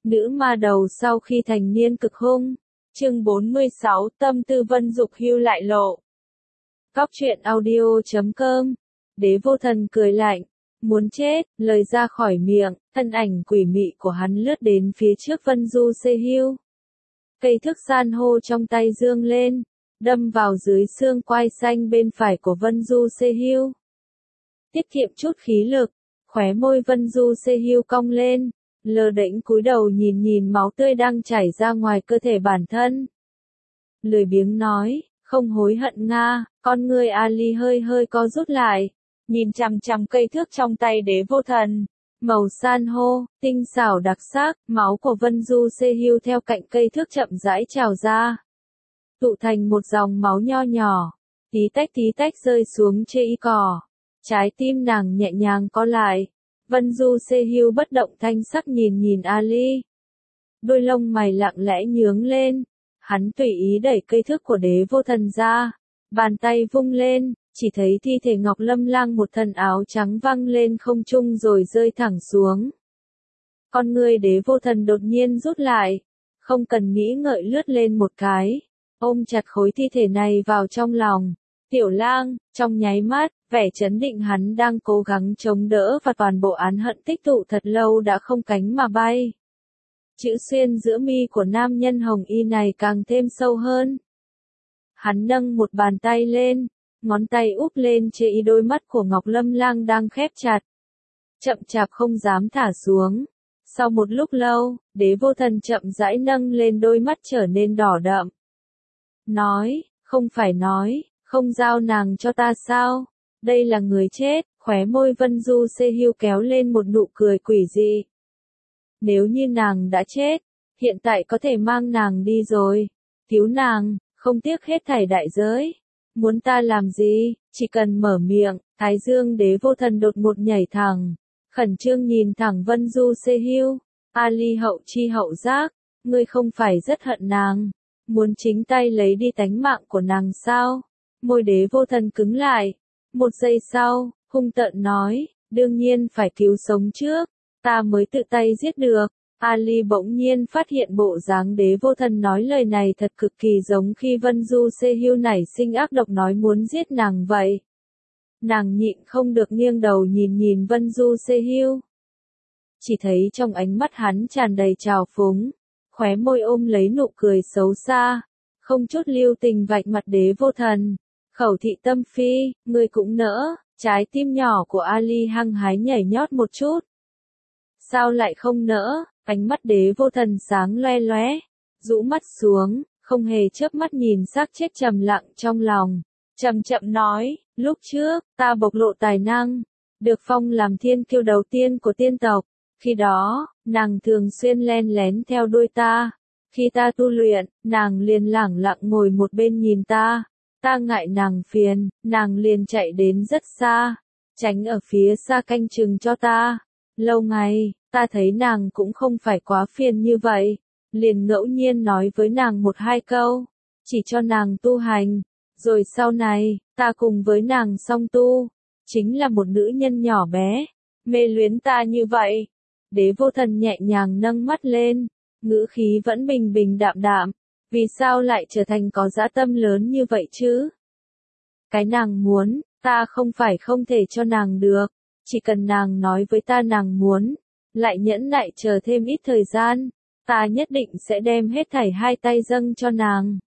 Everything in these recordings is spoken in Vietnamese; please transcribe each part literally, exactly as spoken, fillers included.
Nữ ma đầu sau khi thành niên cực hung. Chương bốn mươi sáu, tâm tư Vân Dục Hưu lại lộ. Góc truyện audio chấm com. Đế Vô Thần cười lạnh, muốn chết, lời ra khỏi miệng, thân ảnh quỷ mị của hắn lướt đến phía trước Vân Du Xê Hưu. Cây thước san hô trong tay dương lên, đâm vào dưới xương quai xanh bên phải của Vân Du Xê Hưu. Tiết kiệm chút khí lực, khóe môi Vân Du Xê Hưu cong lên, lơ đễnh cúi đầu nhìn nhìn máu tươi đang chảy ra ngoài cơ thể bản thân. Lười biếng nói, không hối hận nga, con ngươi Ali hơi hơi co rút lại, nhìn chằm chằm cây thước trong tay Đế Vô Thần. Màu san hô, tinh xảo đặc sắc, máu của Vân Du Xê Hưu theo cạnh cây thước chậm rãi trào ra. Tụ thành một dòng máu nho nhỏ, tí tách tí tách rơi xuống chê y cỏ. Trái tim nàng nhẹ nhàng co lại. Vân Du Xê Hưu bất động thanh sắc nhìn nhìn Ali. Đôi lông mày lặng lẽ nhướng lên. Hắn tùy ý đẩy cây thước của Đế Vô Thần ra. Bàn tay vung lên, chỉ thấy thi thể Ngọc Lâm Lang một thân áo trắng văng lên không trung rồi rơi thẳng xuống. Con ngươi Đế Vô Thần đột nhiên rút lại. Không cần nghĩ ngợi lướt lên một cái. Ôm chặt khối thi thể này vào trong lòng. Tiểu Lang, trong nháy mắt, vẻ chấn định hắn đang cố gắng chống đỡ và toàn bộ án hận tích tụ thật lâu đã không cánh mà bay. Chữ xuyên giữa mi của nam nhân hồng y này càng thêm sâu hơn. Hắn nâng một bàn tay lên, ngón tay úp lên chê y đôi mắt của Ngọc Lâm Lang đang khép chặt. Chậm chạp không dám thả xuống. Sau một lúc lâu, Đế Vô Thần chậm rãi nâng lên đôi mắt trở nên đỏ đậm. Nói, không phải nói, không giao nàng cho ta sao? Đây là người chết, khóe môi Vân Du Xê Hưu kéo lên một nụ cười quỷ dị. Nếu như nàng đã chết, hiện tại có thể mang nàng đi rồi. Cứu nàng, không tiếc hết thảy đại giới. Muốn ta làm gì, chỉ cần mở miệng. Thái Dương Đế Vô Thần đột ngột nhảy thẳng. Khẩn trương nhìn thẳng Vân Du Xê Hưu. Ali hậu chi hậu giác, ngươi không phải rất hận nàng. Muốn chính tay lấy đi tánh mạng của nàng sao? Môi Đế Vô Thần cứng lại. Một giây sau, hung tợn nói, đương nhiên phải cứu sống trước, ta mới tự tay giết được. Ali bỗng nhiên phát hiện bộ dáng Đế Vô Thần nói lời này thật cực kỳ giống khi Vân Du Xê Hưu nảy sinh ác độc nói muốn giết nàng vậy. Nàng nhịn không được nghiêng đầu nhìn nhìn Vân Du Xê Hưu. Chỉ thấy trong ánh mắt hắn tràn đầy trào phúng, khóe môi ôm lấy nụ cười xấu xa, không chút lưu tình vạch mặt Đế Vô Thần. Khẩu thị tâm phi, ngươi cũng nỡ, trái tim nhỏ của Ali hăng hái nhảy nhót một chút. Sao lại không nỡ, ánh mắt Đế Vô Thần sáng loe loé, rũ mắt xuống, không hề chớp mắt nhìn xác chết trầm lặng trong lòng. Chậm chậm nói, lúc trước, ta bộc lộ tài năng, được phong làm thiên kiêu đầu tiên của tiên tộc. Khi đó, nàng thường xuyên len lén theo đuôi ta. Khi ta tu luyện, nàng liền lẳng lặng ngồi một bên nhìn ta. Ta ngại nàng phiền, nàng liền chạy đến rất xa, tránh ở phía xa canh chừng cho ta. Lâu ngày, ta thấy nàng cũng không phải quá phiền như vậy, liền ngẫu nhiên nói với nàng một hai câu, chỉ cho nàng tu hành. Rồi sau này, ta cùng với nàng song tu, chính là một nữ nhân nhỏ bé, mê luyến ta như vậy. Đế Vô Thần nhẹ nhàng nâng mắt lên, ngữ khí vẫn bình bình đạm đạm. Vì sao lại trở thành có dã tâm lớn như vậy chứ? Cái nàng muốn, ta không phải không thể cho nàng được, chỉ cần nàng nói với ta nàng muốn, lại nhẫn nại chờ thêm ít thời gian, ta nhất định sẽ đem hết thảy hai tay dâng cho nàng.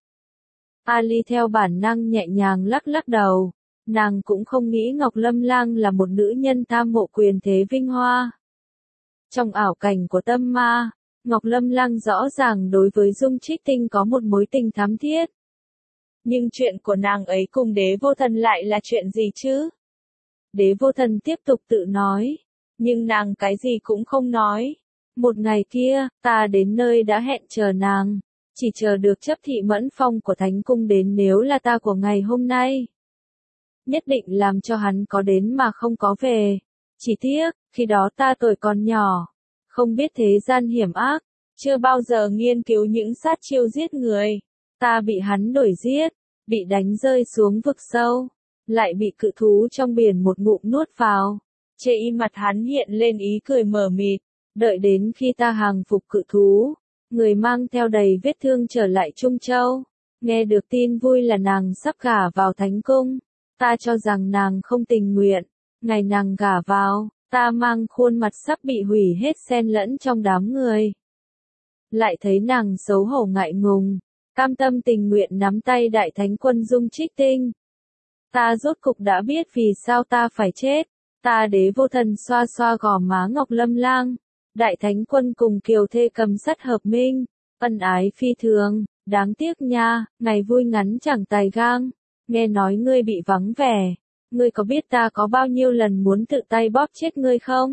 Ali theo bản năng nhẹ nhàng lắc lắc đầu, nàng cũng không nghĩ Ngọc Lâm Lang là một nữ nhân tham mộ quyền thế vinh hoa. Trong ảo cảnh của tâm ma, Ngọc Lâm Lang rõ ràng đối với Dung Trích Tinh có một mối tình thắm thiết. Nhưng chuyện của nàng ấy cùng Đế Vô Thần lại là chuyện gì chứ? Đế Vô Thần tiếp tục tự nói, nhưng nàng cái gì cũng không nói. Một ngày kia, ta đến nơi đã hẹn chờ nàng, chỉ chờ được chấp thị Mẫn Phong của Thánh Cung đến nếu là ta của ngày hôm nay. Nhất định làm cho hắn có đến mà không có về. Chỉ tiếc, khi đó ta tuổi còn nhỏ, không biết thế gian hiểm ác, chưa bao giờ nghiên cứu những sát chiêu giết người. Ta bị hắn đuổi giết, bị đánh rơi xuống vực sâu, lại bị cự thú trong biển một ngụm nuốt vào. Trên mặt hắn hiện lên ý cười mờ mịt, Đợi đến khi ta hàng phục cự thú, người mang theo đầy vết thương trở lại Trung Châu, nghe được tin vui là nàng sắp gả vào thánh cung, ta cho rằng nàng không tình nguyện, ngày nàng gả vào, ta mang khuôn mặt sắp bị hủy hết xen lẫn trong đám người. Lại thấy nàng xấu hổ ngại ngùng, cam tâm tình nguyện nắm tay đại thánh quân Dung Trích Tinh. Ta rốt cục đã biết vì sao ta phải chết, ta Đế Vô Thần xoa xoa gò má Ngọc Lâm Lang, đại thánh quân cùng kiều thê cầm sắt hợp minh, ân ái phi thường, đáng tiếc nha, ngày vui ngắn chẳng tài gang, nghe nói ngươi bị vắng vẻ, ngươi có biết ta có bao nhiêu lần muốn tự tay bóp chết ngươi không?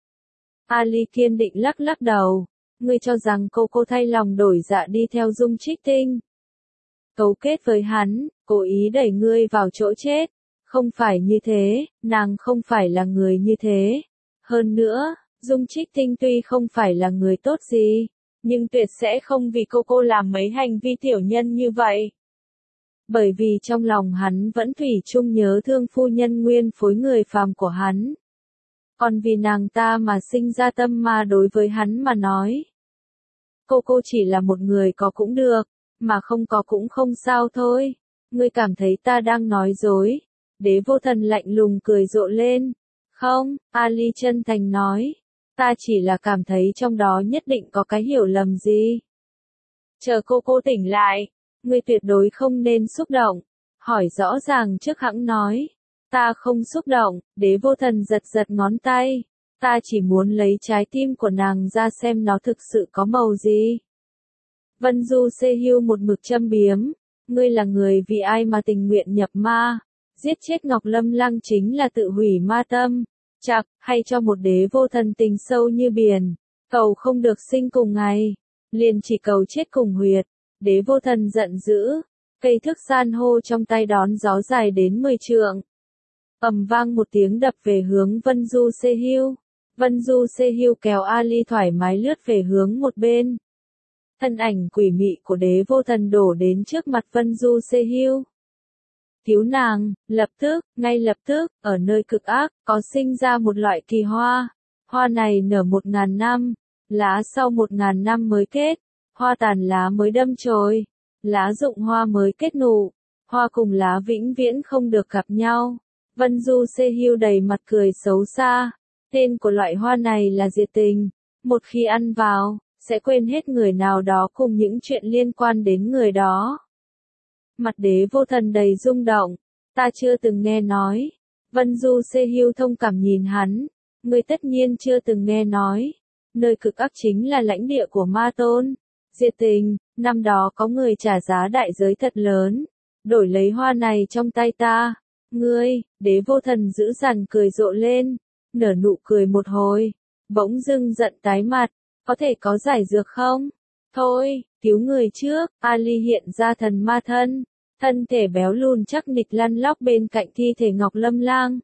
Ali kiên định lắc lắc đầu, ngươi cho rằng cô cô thay lòng đổi dạ đi theo Dung Trích Tinh, cấu kết với hắn, cố ý đẩy ngươi vào chỗ chết, không phải như thế, nàng không phải là người như thế. Hơn nữa, Dung Trích Tinh tuy không phải là người tốt gì, nhưng tuyệt sẽ không vì cô cô làm mấy hành vi tiểu nhân như vậy. Bởi vì trong lòng hắn vẫn thủy chung nhớ thương phu nhân nguyên phối người phàm của hắn. Còn vì nàng ta mà sinh ra tâm ma đối với hắn mà nói. Cô cô chỉ là một người có cũng được, mà không có cũng không sao thôi. Ngươi cảm thấy ta đang nói dối. Đế Vô Thần lạnh lùng cười rộ lên. Không, Ali chân thành nói. Ta chỉ là cảm thấy trong đó nhất định có cái hiểu lầm gì. Chờ cô cô tỉnh lại, ngươi tuyệt đối không nên xúc động. Hỏi rõ ràng trước hẵng nói. Ta không xúc động, Đế Vô Thần giật giật ngón tay. Ta chỉ muốn lấy trái tim của nàng ra xem nó thực sự có màu gì. Vân Du Sê Hưu một mực châm biếm. Ngươi là người vì ai mà tình nguyện nhập ma. Giết chết Ngọc Lâm Lang chính là tự hủy ma tâm. Chạc, hay cho một Đế Vô Thần tình sâu như biển. Cầu không được sinh cùng ngày. Liền chỉ cầu chết cùng huyệt. Đế Vô Thần giận dữ. Cây thước san hô trong tay đón gió dài đến mười trượng. Ầm vang một tiếng đập về hướng Vân Du Sê Hưu. Vân Du Sê Hưu kéo Ali thoải mái lướt về hướng một bên. Thân ảnh quỷ mị của Đế Vô Thần đổ đến trước mặt Vân Du Sê Hưu. Cứu nàng, lập tức, ngay lập tức, ở nơi cực ác, có sinh ra một loại kỳ hoa. Hoa này nở một ngàn năm, lá sau một ngàn năm mới kết, hoa tàn lá mới đâm chồi, lá rụng hoa mới kết nụ, hoa cùng lá vĩnh viễn không được gặp nhau. Vân Du Sê Hưu đầy mặt cười xấu xa, tên của loại hoa này là diệt tình, một khi ăn vào, sẽ quên hết người nào đó cùng những chuyện liên quan đến người đó. Mặt Đế Vô Thần đầy rung động, ta chưa từng nghe nói. Vân Du Sê Hưu thông cảm nhìn hắn, ngươi tất nhiên chưa từng nghe nói. Nơi cực ác chính là lãnh địa của Ma Tôn. Diệt tình, năm đó có người trả giá đại giới thật lớn, đổi lấy hoa này trong tay ta. Ngươi, Đế Vô Thần dữ dằn cười rộ lên, nở nụ cười một hồi, bỗng dưng giận tái mặt, có thể có giải dược không? Thôi, cứu người trước. Ali hiện ra thần ma thân, thân thể béo lùn chắc nịch lăn lóc bên cạnh thi thể Ngọc Lâm Lang.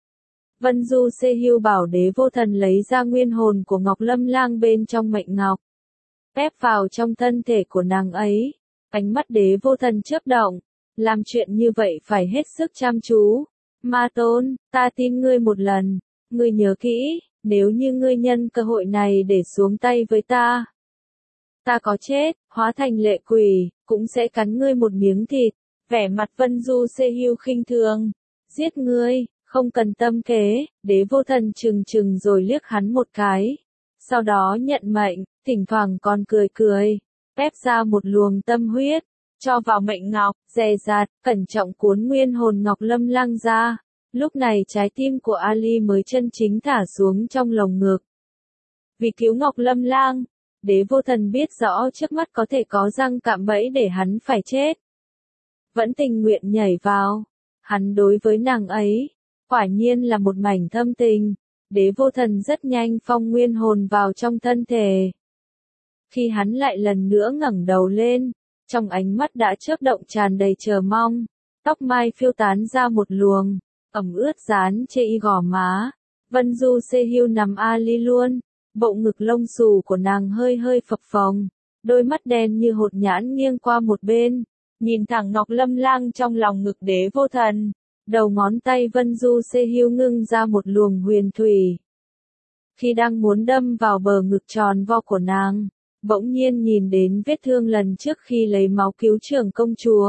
Vân Du Sê Hưu bảo Đế Vô Thần lấy ra nguyên hồn của Ngọc Lâm Lang bên trong mệnh ngọc, ép vào trong thân thể của nàng ấy. Ánh mắt Đế Vô Thần chớp động, làm chuyện như vậy phải hết sức chăm chú. Ma Tôn, ta tin ngươi một lần, ngươi nhớ kỹ, nếu như ngươi nhân cơ hội này để xuống tay với ta, ta có chết, hóa thành lệ quỷ, cũng sẽ cắn ngươi một miếng thịt. Vẻ mặt Vân Du Sê Hưu khinh thường. Giết ngươi, không cần tâm kế. Đế Vô Thần trừng trừng rồi liếc hắn một cái. Sau đó nhận mệnh, thỉnh thoảng còn cười cười. Ép ra một luồng tâm huyết, cho vào mệnh ngọc, dè dặt, cẩn trọng cuốn nguyên hồn Ngọc Lâm Lang ra. Lúc này trái tim của Ali mới chân chính thả xuống trong lồng ngực. Vì cứu Ngọc Lâm Lang, Đế Vô Thần biết rõ trước mắt có thể có răng cạm bẫy để hắn phải chết. Vẫn tình nguyện nhảy vào. Hắn đối với nàng ấy, quả nhiên là một mảnh thâm tình. Đế Vô Thần rất nhanh phong nguyên hồn vào trong thân thể. Khi hắn lại lần nữa ngẩng đầu lên, trong ánh mắt đã chớp động tràn đầy chờ mong. Tóc mai phiêu tán ra một luồng, ẩm ướt dán trên y gò má. Vân Du Sê Hưu nằm Ali luôn. Bộ ngực lông xù của nàng hơi hơi phập phồng, đôi mắt đen như hột nhãn nghiêng qua một bên, nhìn thẳng Ngọc Lâm Lang trong lòng ngực Đế Vô Thần. Đầu ngón tay Vân Du Sê Hưu ngưng ra một luồng huyền thủy. khi đang muốn đâm vào bờ ngực tròn vo của nàng, bỗng nhiên nhìn đến vết thương lần trước khi lấy máu cứu trưởng công chúa.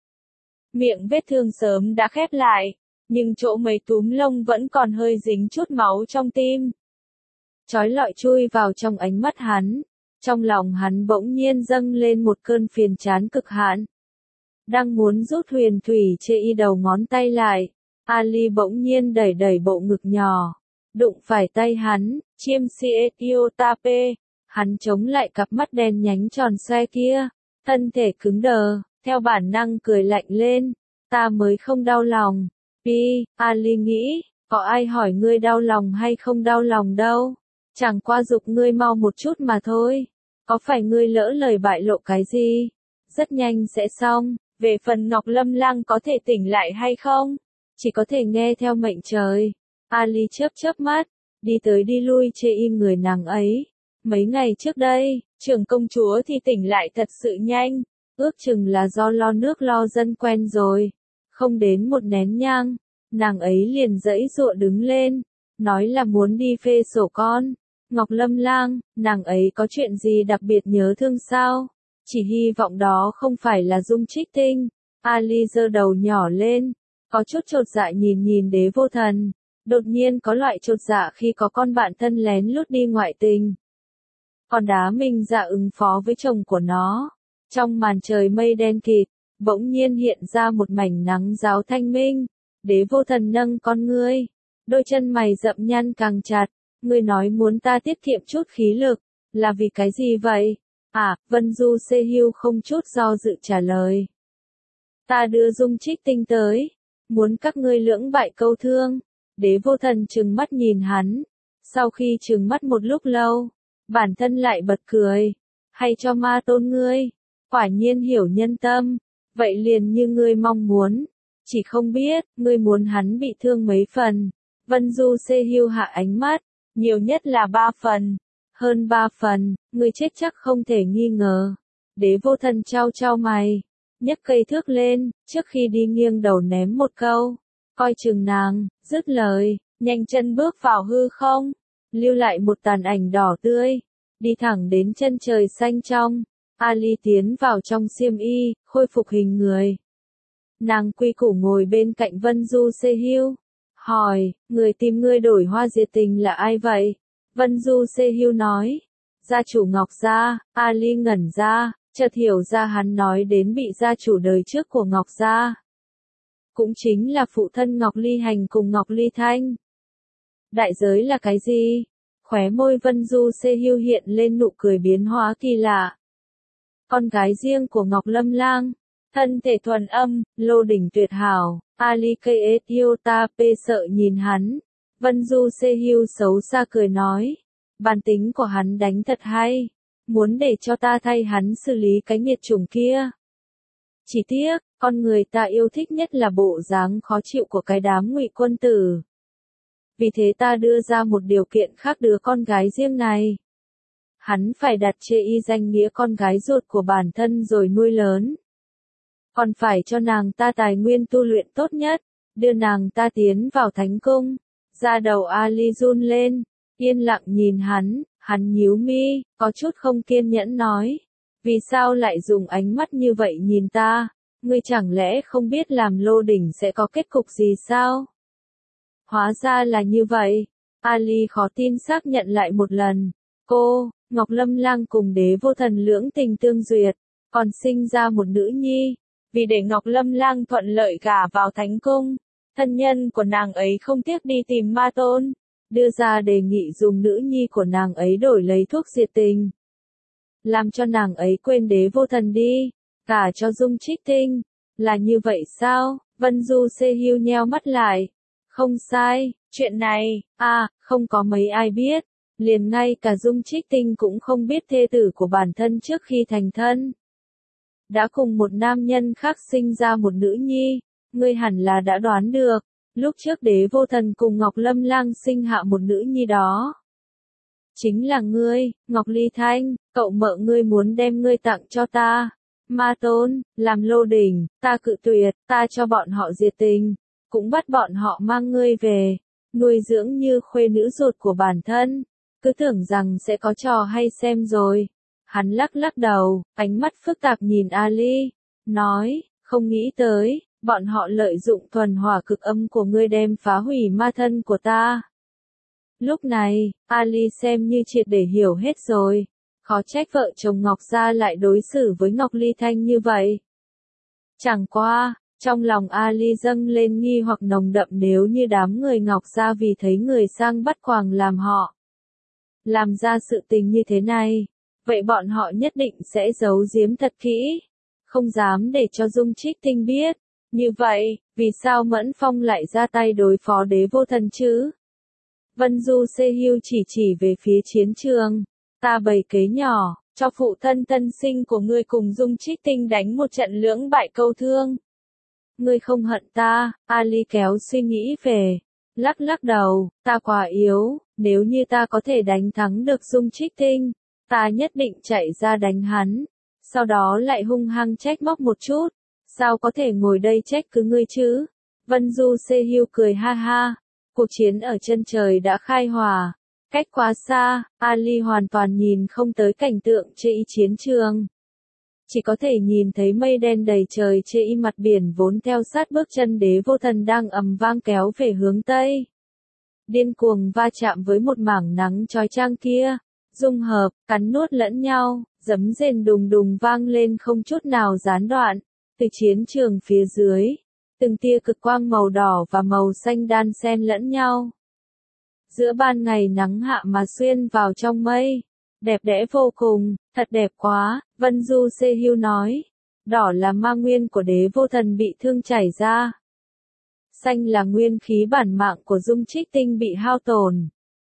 Miệng vết thương sớm đã khép lại, nhưng chỗ mấy túm lông vẫn còn hơi dính chút máu trong tim. Chói lọi chui vào trong ánh mắt hắn, trong lòng hắn bỗng nhiên dâng lên một cơn phiền chán cực hạn. Đang muốn rút huyền thủy chê y đầu ngón tay lại, Ali bỗng nhiên đẩy đẩy bộ ngực nhỏ, đụng phải tay hắn, chiêm siêu tape, hắn chống lại cặp mắt đen nhánh tròn xoe kia, thân thể cứng đờ, theo bản năng cười lạnh lên, ta mới không đau lòng. Pi, Ali nghĩ, có ai hỏi ngươi đau lòng hay không đau lòng đâu, chẳng qua giục ngươi mau một chút mà thôi, có phải ngươi lỡ lời bại lộ cái gì, rất nhanh sẽ xong, về phần Ngọc Lâm Lang có thể tỉnh lại hay không, chỉ có thể nghe theo mệnh trời. Ali chớp chớp mắt, đi tới đi lui chê y người nàng ấy, mấy ngày trước đây, trưởng công chúa thì tỉnh lại thật sự nhanh, ước chừng là do lo nước lo dân quen rồi, không đến một nén nhang, nàng ấy liền giãy giụa đứng lên, nói là muốn đi phê sổ con. Ngọc Lâm Lang, nàng ấy có chuyện gì đặc biệt nhớ thương sao? Chỉ hy vọng đó không phải là Dung Trích Tinh. Ali giơ đầu nhỏ lên, có chút chột dạ nhìn nhìn Đế Vô Thần, đột nhiên có loại chột dạ khi có con bạn thân lén lút đi ngoại tình. Còn đá mình dạ ứng phó với chồng của nó. Trong màn trời mây đen kịt, bỗng nhiên hiện ra một mảnh nắng ráo thanh minh. Đế Vô Thần nâng con ngươi, đôi chân mày rậm nhăn càng chặt. Ngươi nói muốn ta tiết kiệm chút khí lực, là vì cái gì vậy? À, Vân Du Sê Hưu không chút do dự trả lời. Ta đưa Dung Trích Tinh tới, muốn các ngươi lưỡng bại câu thương. Đế Vô Thần trừng mắt nhìn hắn, sau khi trừng mắt một lúc lâu, bản thân lại bật cười, hay cho ma tôn ngươi, quả nhiên hiểu nhân tâm, vậy liền như ngươi mong muốn, chỉ không biết, ngươi muốn hắn bị thương mấy phần. Vân Du Sê Hưu hạ ánh mắt, nhiều nhất là ba phần, hơn ba phần, ngươi chết chắc không thể nghi ngờ. Đế Vô Thần trao trao mày, nhấc cây thước lên, trước khi đi nghiêng đầu ném một câu, coi chừng nàng, dứt lời, nhanh chân bước vào hư không, lưu lại một tàn ảnh đỏ tươi, đi thẳng đến chân trời xanh trong. Ali tiến vào trong xiêm y, khôi phục hình người. Nàng quy củ ngồi bên cạnh Vân Du Sê Hưu, hỏi, người tìm ngươi đổi hoa diệt tình là ai vậy? Vân Du Sê Hưu nói, gia chủ Ngọc Gia. Ali ngẩn ra, chợt hiểu ra hắn nói đến bị gia chủ đời trước của Ngọc Gia. Cũng chính là phụ thân Ngọc Ly Hành cùng Ngọc Ly Thanh. Đại giới là cái gì? Khóe môi Vân Du Sê Hưu hiện lên nụ cười biến hóa kỳ lạ. Con gái riêng của Ngọc Lâm Lang, thân thể thuần âm, lô đỉnh tuyệt hảo. Ali Kyotape sợ nhìn hắn. Vân Du Sê Hưu xấu xa cười nói, bản tính của hắn đánh thật hay, muốn để cho ta thay hắn xử lý cái nghiệt chủng kia. Chỉ tiếc, con người ta yêu thích nhất là bộ dáng khó chịu của cái đám Ngụy quân tử. Vì thế ta đưa ra một điều kiện khác đứa con gái riêng này. Hắn phải đặt chê y danh nghĩa con gái ruột của bản thân rồi nuôi lớn. Còn phải cho nàng ta tài nguyên tu luyện tốt nhất, đưa nàng ta tiến vào thánh cung. Da đầu Ali run lên, yên lặng nhìn hắn, hắn nhíu mi, có chút không kiên nhẫn nói. Vì sao lại dùng ánh mắt như vậy nhìn ta? Ngươi chẳng lẽ không biết làm lô đỉnh sẽ có kết cục gì sao? Hóa ra là như vậy. Ali khó tin xác nhận lại một lần. Cô, Ngọc Lâm Lang cùng Đế Vô Thần lưỡng tình tương duyệt, còn sinh ra một nữ nhi. Vì để Ngọc Lâm Lang thuận lợi gả vào thánh cung, thân nhân của nàng ấy không tiếc đi tìm ma tôn, đưa ra đề nghị dùng nữ nhi của nàng ấy đổi lấy thuốc diệt tình. Làm cho nàng ấy quên Đế Vô Thần đi, cả cho Dung Trích Tinh. Là như vậy sao? Vân Du Sê Hưu nheo mắt lại. Không sai, chuyện này, à, không có mấy ai biết. Liền ngay cả Dung Trích Tinh cũng không biết thê tử của bản thân trước khi thành thân. Đã cùng một nam nhân khác sinh ra một nữ nhi, ngươi hẳn là đã đoán được, lúc trước Đế Vô Thần cùng Ngọc Lâm Lang sinh hạ một nữ nhi đó. Chính là ngươi, Ngọc Ly Thanh, cậu mợ ngươi muốn đem ngươi tặng cho ta. Ma tôn, làm lô đỉnh, ta cự tuyệt, ta cho bọn họ diệt tình, cũng bắt bọn họ mang ngươi về, nuôi dưỡng như khuê nữ ruột của bản thân. cứ tưởng rằng sẽ có trò hay xem rồi. Hắn lắc lắc đầu, ánh mắt phức tạp nhìn Ali, nói, không nghĩ tới, bọn họ lợi dụng thuần hỏa cực âm của ngươi đem phá hủy ma thân của ta. Lúc này, Ali xem như triệt để hiểu hết rồi, khó trách vợ chồng Ngọc Gia lại đối xử với Ngọc Ly Thanh như vậy. Chẳng qua, trong lòng Ali dâng lên nghi hoặc nồng đậm nếu như đám người Ngọc Gia vì thấy người sang bắt quàng làm họ. Làm ra sự tình như thế này, vậy bọn họ nhất định sẽ giấu giếm thật kỹ, không dám để cho Dung Trích Tinh biết. Như vậy, vì sao Mẫn Phong lại ra tay đối phó Đế Vô Thần chứ? Vân Du Sê Hưu chỉ chỉ về phía chiến trường, ta bày kế nhỏ, cho phụ thân thân sinh của ngươi cùng Dung Trích Tinh đánh một trận lưỡng bại câu thương. Ngươi không hận ta, Ali kéo suy nghĩ về, lắc lắc đầu, ta quá yếu, nếu như ta có thể đánh thắng được Dung Trích Tinh, ta nhất định chạy ra đánh hắn, sau đó lại hung hăng trách móc một chút, sao có thể ngồi đây trách cứ ngươi chứ? Vân Du Sê Hưu cười ha ha, cuộc chiến ở chân trời đã khai hỏa, cách quá xa, Ali hoàn toàn nhìn không tới cảnh tượng chê y chiến trường. Chỉ có thể nhìn thấy mây đen đầy trời chê y mặt biển vốn theo sát bước chân Đế Vô Thần đang ầm vang kéo về hướng Tây. Điên cuồng va chạm với một mảng nắng chói chang kia, dung hợp, cắn nuốt lẫn nhau, giấm rền đùng đùng vang lên không chút nào gián đoạn, từ chiến trường phía dưới, từng tia cực quang màu đỏ và màu xanh đan xen lẫn nhau. Giữa ban ngày nắng hạ mà xuyên vào trong mây, đẹp đẽ vô cùng, thật đẹp quá, Vân Du Sê Hưu nói. Đỏ là ma nguyên của Đế Vô Thần bị thương chảy ra. Xanh là nguyên khí bản mạng của Dung Trích Tinh bị hao tổn.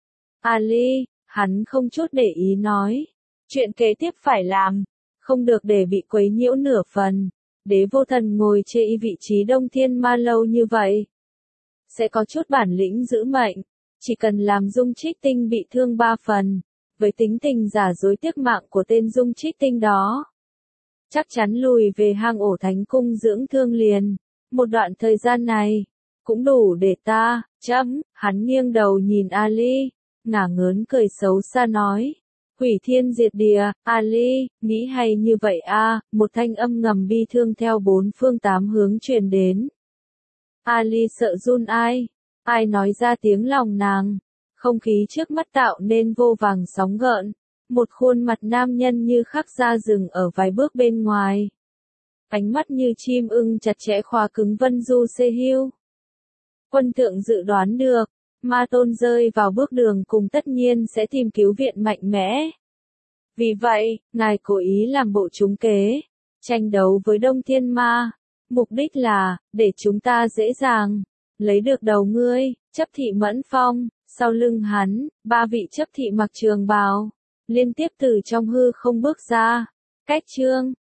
Ali, hắn không chút để ý nói. Chuyện kế tiếp phải làm, không được để bị quấy nhiễu nửa phần. Đế Vô Thần ngồi chê y vị trí Đông Thiên Ma lâu như vậy, sẽ có chút bản lĩnh giữ mệnh, chỉ cần làm Dung Trích Tinh bị thương ba phần, với tính tình giả dối tiếc mạng của tên Dung Trích Tinh đó, chắc chắn lùi về hang ổ Thánh Cung dưỡng thương liền. Một đoạn thời gian này, cũng đủ để ta, chấm, hắn nghiêng đầu nhìn Ali, ngả ngớn cười xấu xa nói. Hủy thiên diệt địa, Ali, nghĩ hay như vậy a? Một thanh âm ngầm bi thương theo bốn phương tám hướng truyền đến. Ali sợ run ai? Ai nói ra tiếng lòng nàng? Không khí trước mắt tạo nên vô vàng sóng gợn. Một khuôn mặt nam nhân như khắc ra rừng ở vài bước bên ngoài. Ánh mắt như chim ưng chặt chẽ khóa cứng Vân Du Sê Hưu. Quân thượng dự đoán được, Ma Tôn rơi vào bước đường cùng tất nhiên sẽ tìm cứu viện mạnh mẽ. Vì vậy, ngài cố ý làm bộ trúng kế, tranh đấu với Đông Thiên Ma. Mục đích là, để chúng ta dễ dàng lấy được đầu ngươi. Chấp thị Mẫn Phong, sau lưng hắn, ba vị chấp thị mặc trường bào, liên tiếp từ trong hư không bước ra. Cách chương